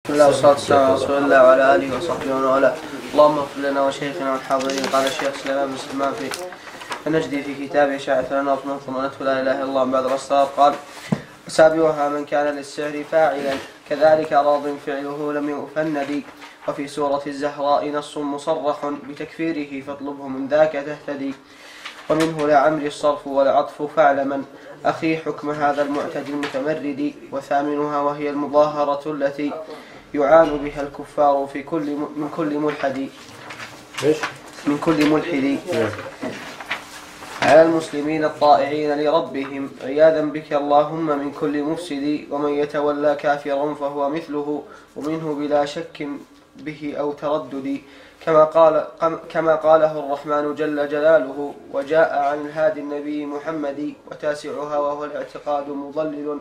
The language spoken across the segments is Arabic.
بسم الله والصلاة والسلام على رسول الله وعلى آله وصحبه ومن والاه. اللهم اغفر لنا وشيخنا والحاضرين. قال الشيخ سليمان بن سلمان في النجدي في كتابه شاعة لنا ثمنته لا إله إلا الله بعد الأسرار قال: وسابعها من كان للسحر فاعلا كذلك راض فعله لم يفند. وفي سورة الزهراء نص مصرح بتكفيره فاطلبه من ذاك تهتدي. ومنه لعمري الصرف والعطف فاعلما أخي حكم هذا المعتدي المتمرد. وثامنها وهي المظاهرة التي يعان بها الكفار من كل ملحد على المسلمين الطائعين لربهم عياذا بك اللهم من كل مفسد. ومن يتولى كافرا فهو مثله ومنه بلا شك به أو تردد كما قاله الرحمن جل جلاله وجاء عن الهادي النبي محمد. وتاسعها وهو الاعتقاد مضلل.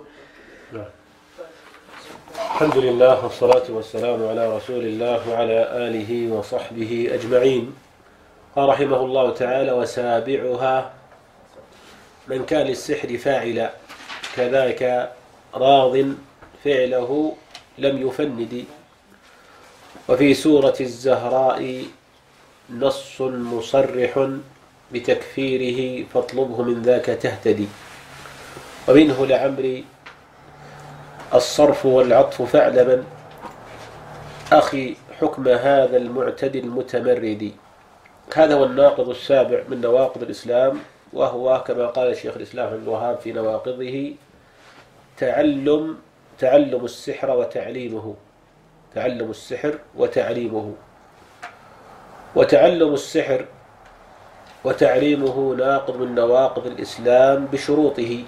الحمد لله والصلاة والسلام على رسول الله وعلى آله وصحبه أجمعين. قال رحمه الله تعالى: وسابعها من كان للسحر فاعلا كذاك راض فعله لم يفند. وفي سورة الزهراء نص مصرح بتكفيره فاطلبه من ذاك تهتدي. ومنه لعمري الصرف والعطف فاعلما أخي حكم هذا المعتدي المتمرد. هذا هو الناقض السابع من نواقض الإسلام، وهو كما قال الشيخ الإسلام ابن الوهاب في نواقضه: تعلم السحر وتعليمه. تعلم السحر وتعليمه. وتعلم السحر وتعليمه ناقض من نواقض الإسلام بشروطه،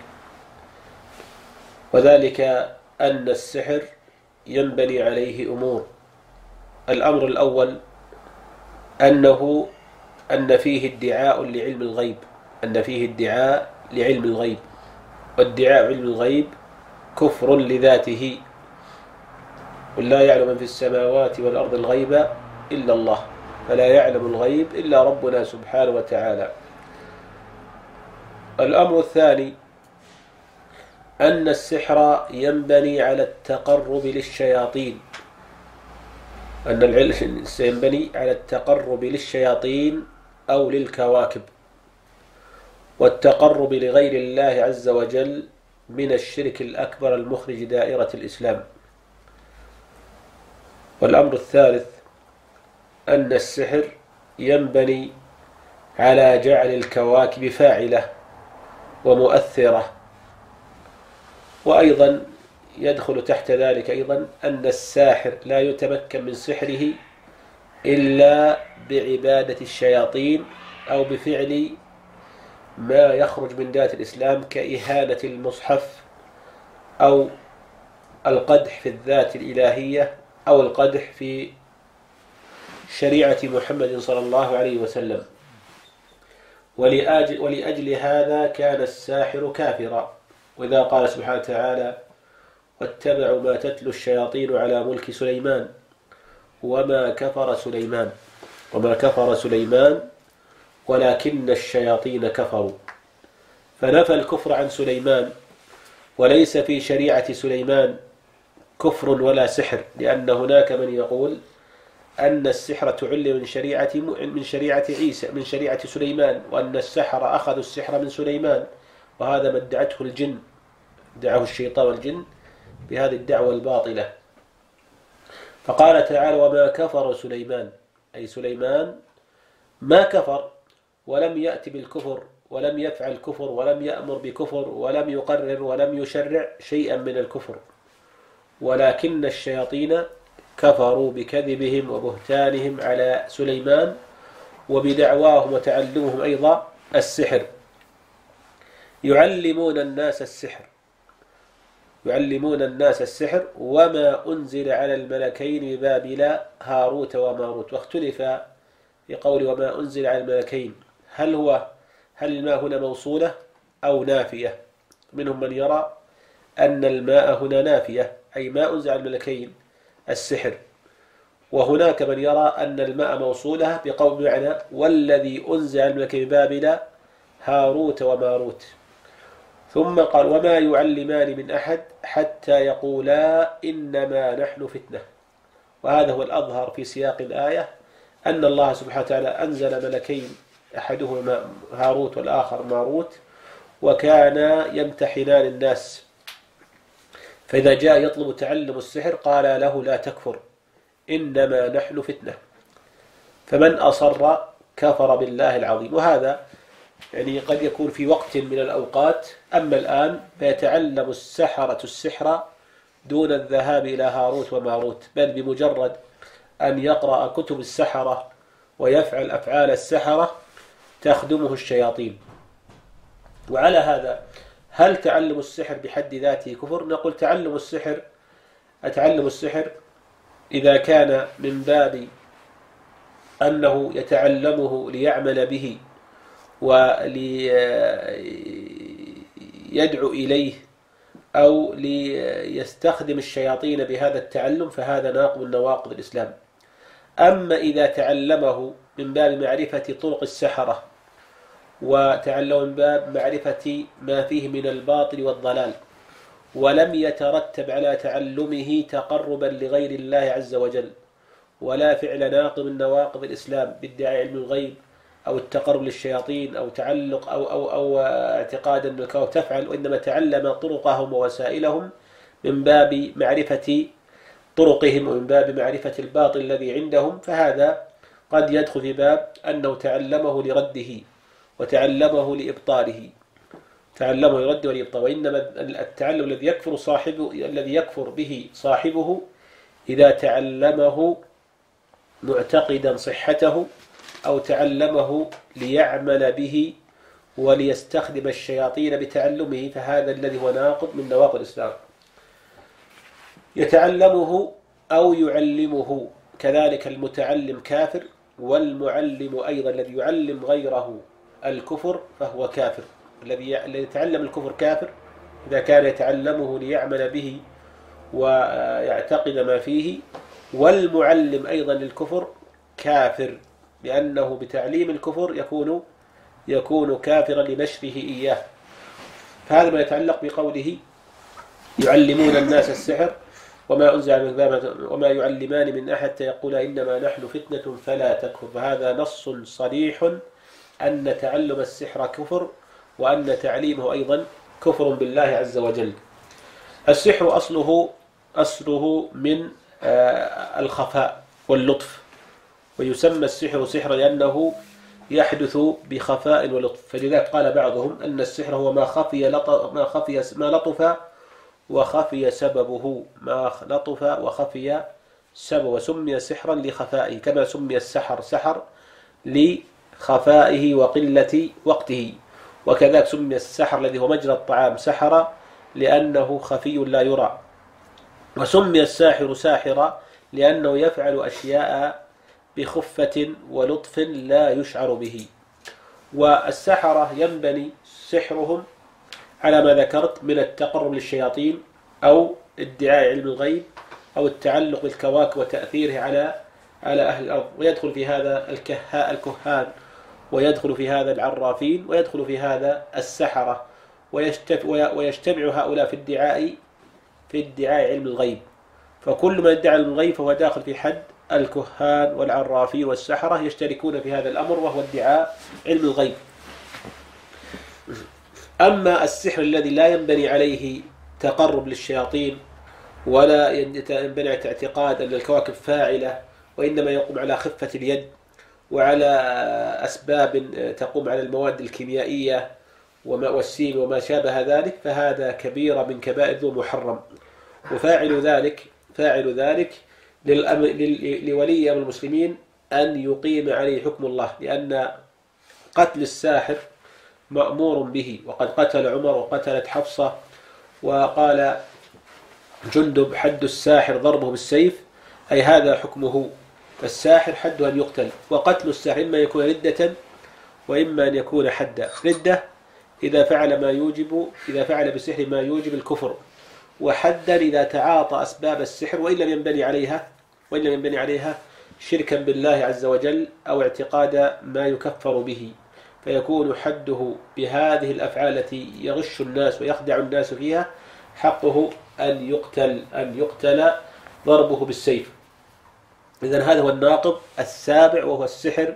وذلك أن السحر ينبني عليه أمور. الأمر الأول أن فيه ادعاء لعلم الغيب، وادعاء علم الغيب كفر لذاته. قل لا يعلم من في السماوات والأرض الغيب إلا الله، فلا يعلم الغيب إلا ربنا سبحانه وتعالى. الأمر الثاني أن السحر ينبني على التقرب للشياطين، أن العلم سينبني على التقرب للشياطين أو للكواكب، والتقرب لغير الله عز وجل من الشرك الأكبر المخرج دائرة الإسلام. والأمر الثالث أن السحر ينبني على جعل الكواكب فاعلة ومؤثرة. وأيضا يدخل تحت ذلك أيضا أن الساحر لا يتمكن من سحره إلا بعبادة الشياطين أو بفعل ما يخرج من دائرة الإسلام كإهانة المصحف أو القدح في الذات الإلهية أو القدح في شريعة محمد صلى الله عليه وسلم. ولأجل هذا كان الساحر كافرا. وإذا قال سبحانه وتعالى: واتبعوا ما تتلو الشياطين على ملك سليمان وما كفر سليمان ولكن الشياطين كفروا. فنفى الكفر عن سليمان، وليس في شريعة سليمان كفر ولا سحر، لأن هناك من يقول أن السحر تعلم من شريعة عيسى، من شريعة سليمان، وأن السحر أخذوا السحر من سليمان، وهذا ما ادعته الجن، ادعه الشيطان والجن بهذه الدعوة الباطلة. فقال تعالى: وما كفر سليمان، أي سليمان ما كفر ولم يأتي بالكفر ولم يفعل كفر ولم يأمر بكفر ولم يقرر ولم يشرع شيئا من الكفر، ولكن الشياطين كفروا بكذبهم وبهتانهم على سليمان وبدعواهم وتعلمهم أيضا السحر. يعلمون الناس السحر وما أنزل على الملكين ببابل هاروت وماروت. واختلف في قول وما أنزل على الملكين، هل الماء هنا موصولة أو نافية؟ منهم من يرى أن الماء هنا نافية، أي ما أنزل على الملكين السحر، وهناك من يرى أن الماء موصولة بقول معنى والذي أنزل على الملكين ببابل هاروت وماروت. ثم قال: وما يعلمان من أحد حتى يقولا إنما نحن فتنة. وهذا هو الأظهر في سياق الآية، أن الله سبحانه وتعالى أنزل ملكين، أحدهما هاروت والآخر ماروت، وكان يمتحنان الناس، فإذا جاء يطلب تعلم السحر قال له لا تكفر إنما نحن فتنة، فمن أصر كفر بالله العظيم. وهذا يعني قد يكون في وقت من الأوقات، أما الآن فيتعلم السحرة السحر دون الذهاب إلى هاروت وماروت، بل بمجرد أن يقرأ كتب السحرة ويفعل أفعال السحرة تخدمه الشياطين. وعلى هذا هل تعلم السحر بحد ذاته كفر؟ نقول تعلم السحر إذا كان من باب أنه يتعلمه ليعمل به وليدعو إليه أو ليستخدم الشياطين بهذا التعلم، فهذا ناقض من نواقض الإسلام. أما إذا تعلمه من باب معرفة طرق السحرة وتعلم من باب معرفة ما فيه من الباطل والضلال، ولم يترتب على تعلمه تقربا لغير الله عز وجل ولا فعل ناقض من نواقض الإسلام بادعاء علم الغيب أو التقرب للشياطين أو تعلق أو اعتقاد أن الكون تفعل، وإنما تعلم طرقهم ووسائلهم من باب معرفة طرقهم ومن باب معرفة الباطل الذي عندهم، فهذا قد يدخل في باب أنه تعلمه لرده وتعلمه لإبطاله، تعلمه لرده ولإبطاله. وإنما التعلم الذي يكفر به صاحبه إذا تعلمه معتقدا صحته أو تعلمه ليعمل به وليستخدم الشياطين بتعلمه، فهذا الذي هو ناقض من نواقض الإسلام. يتعلمه أو يعلمه، كذلك المتعلم كافر، والمعلم أيضا الذي يعلم غيره الكفر فهو كافر. الذي يتعلم الكفر كافر إذا كان يتعلمه ليعمل به ويعتقد ما فيه، والمعلم أيضا للكفر كافر، لأنه بتعليم الكفر يكون كافرا لنشره إياه. فهذا ما يتعلق بقوله يعلمون الناس السحر وما أنزل من وما يعلمان من أحد يقول إنما نحن فتنة فلا تكفر، فهذا نص صريح أن تعلم السحر كفر وأن تعليمه أيضا كفر بالله عز وجل. السحر أصله من الخفاء واللطف، ويسمى السحر سحرا لأنه يحدث بخفاء ولطف، فلذلك قال بعضهم أن السحر هو ما لطف وخفي سببه، ما لطف وخفي سببه، وسمي سحرا لخفائه، كما سمي السحر سحر لخفائه وقلة وقته، وكذلك سمي السحر الذي هو مجرى الطعام سحر لأنه خفي لا يرى، وسمي الساحر ساحرا لأنه يفعل أشياء بخفة ولطف لا يشعر به. والسحرة ينبني سحرهم على ما ذكرت من التقرب للشياطين أو ادعاء علم الغيب أو التعلق بالكواكب وتأثيره على أهل الأرض، ويدخل في هذا الكهان، ويدخل في هذا العرافين، ويدخل في هذا السحرة، ويجتمع هؤلاء في ادعاء علم الغيب، فكل من ادعى علم الغيب فهو داخل في حد الكهان والعرافين والسحرة، يشتركون في هذا الأمر وهو ادعاء علم الغيب. أما السحر الذي لا ينبني عليه تقرب للشياطين ولا ينبني على اعتقاد أن الكواكب فاعلة، وإنما يقوم على خفة اليد وعلى أسباب تقوم على المواد الكيميائية والسيم وما شابه ذلك، فهذا كبيرة من كبائر ذو محرم، وفاعل ذلك لولي أمر المسلمين أن يقيم عليه حكم الله، لأن قتل الساحر مأمور به، وقد قتل عمر وقتلت حفصة، وقال جندب حد الساحر ضربه بالسيف، أي هذا حكمه، فالساحر حد أن يقتل، وقتل الساحر إما يكون ردة وإما أن يكون حدا. ردة إذا فعل بسحر ما يوجب الكفر، وحدا إذا تعاطى أسباب السحر وإن لم ينبني عليها شركا بالله عز وجل أو اعتقاد ما يكفر به، فيكون حده بهذه الأفعال التي يغش الناس ويخدع الناس فيها حقه أن يقتل ضربه بالسيف. إذن هذا هو الناقض السابع، وهو السحر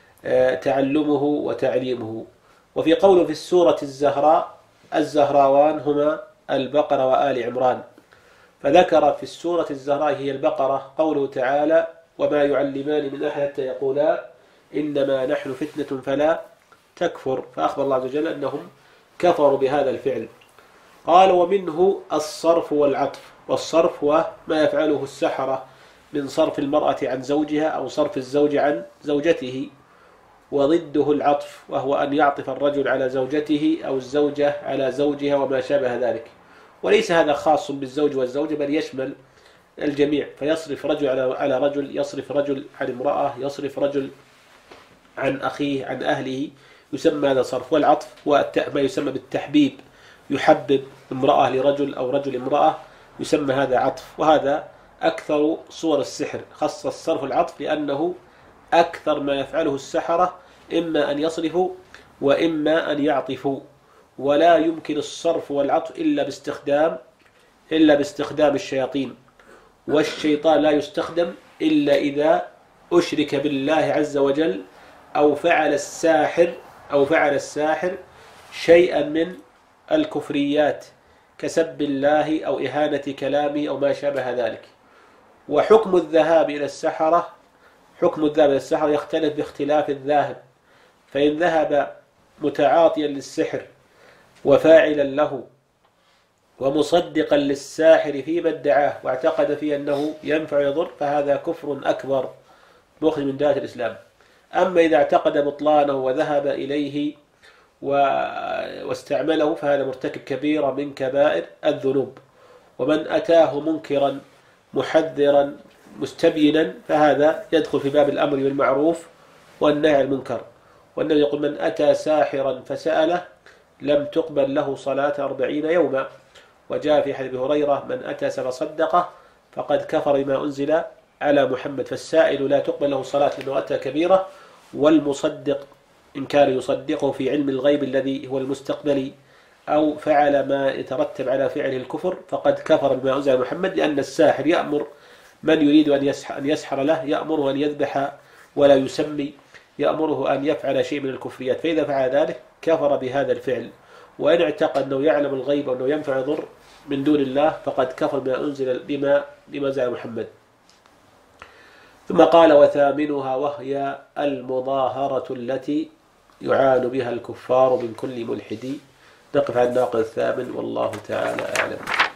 تعلمه وتعليمه. وفي قوله في السورة الزهراء: الزهراوان هما البقرة وآل عمران، فذكر في السورة الزهراء هي البقرة قوله تعالى: وما يعلمان من أحد حتى يقولا إنما نحن فتنة فلا تكفر، فأخبر الله عز وجل أنهم كفروا بهذا الفعل. قال: ومنه الصرف والعطف. والصرف هو ما يفعله السحرة من صرف المرأة عن زوجها أو صرف الزوج عن زوجته، وضده العطف، وهو أن يعطف الرجل على زوجته أو الزوجة على زوجها وما شابه ذلك. وليس هذا خاص بالزوج والزوجة، بل يشمل الجميع، فيصرف رجل على رجل، يصرف رجل عن امرأة، يصرف رجل عن أخيه، عن أهله، يسمى هذا صرف. والعطف هو ما يسمى بالتحبيب، يحبب امرأة لرجل أو رجل امرأة، يسمى هذا عطف. وهذا أكثر صور السحر، خص الصرف العطف لأنه أكثر ما يفعله السحرة، إما أن يصرفوا وإما أن يعطفوا. ولا يمكن الصرف والعطف إلا باستخدام الشياطين، والشيطان لا يستخدم إلا إذا أشرك بالله عز وجل أو فعل الساحر شيئا من الكفريات كسب الله أو إهانة كلامه أو ما شابه ذلك. وحكم الذهاب إلى السحرة يختلف باختلاف الذاهب، فإن ذهب متعاطيا للسحر وفاعلا له ومصدقا للساحر فيما ادعاه واعتقد فيه أنه ينفع ويضر، فهذا كفر أكبر مخرج من دائرة الإسلام. أما إذا اعتقد بطلانه وذهب إليه واستعمله، فهذا مرتكب كبيرة من كبائر الذنوب. ومن أتاه منكرا محذرا مستبينا، فهذا يدخل في باب الأمر بالمعروف والنهي عن المنكر. والنبي يقول: من أتى ساحرا فسأله لم تقبل له صلاة 40 يوما. وجاء في حديث هريرة: من أتى فصدقه فقد كفر بما أنزل على محمد. فالسائل لا تقبل له صلاة لأنه أتى كبيرة، والمصدق إن كان يصدقه في علم الغيب الذي هو المستقبلي أو فعل ما يترتب على فعله الكفر، فقد كفر بما أنزل على محمد. لأن الساحر يأمر من يريد أن يسحر له، يأمره أن يذبح ولا يسمي، يأمره أن يفعل شيء من الكفريات، فإذا فعل ذلك كفر بهذا الفعل. وإن اعتقد أنه يعلم الغيب وأنه ينفع يضر من دون الله، فقد كفر بما أنزل بما أنزل على محمد. ثم قال: وثامنها، وهي المظاهرة التي يعان بها الكفار من كل ملحد. نقف على الناقض الثامن، والله تعالى أعلم.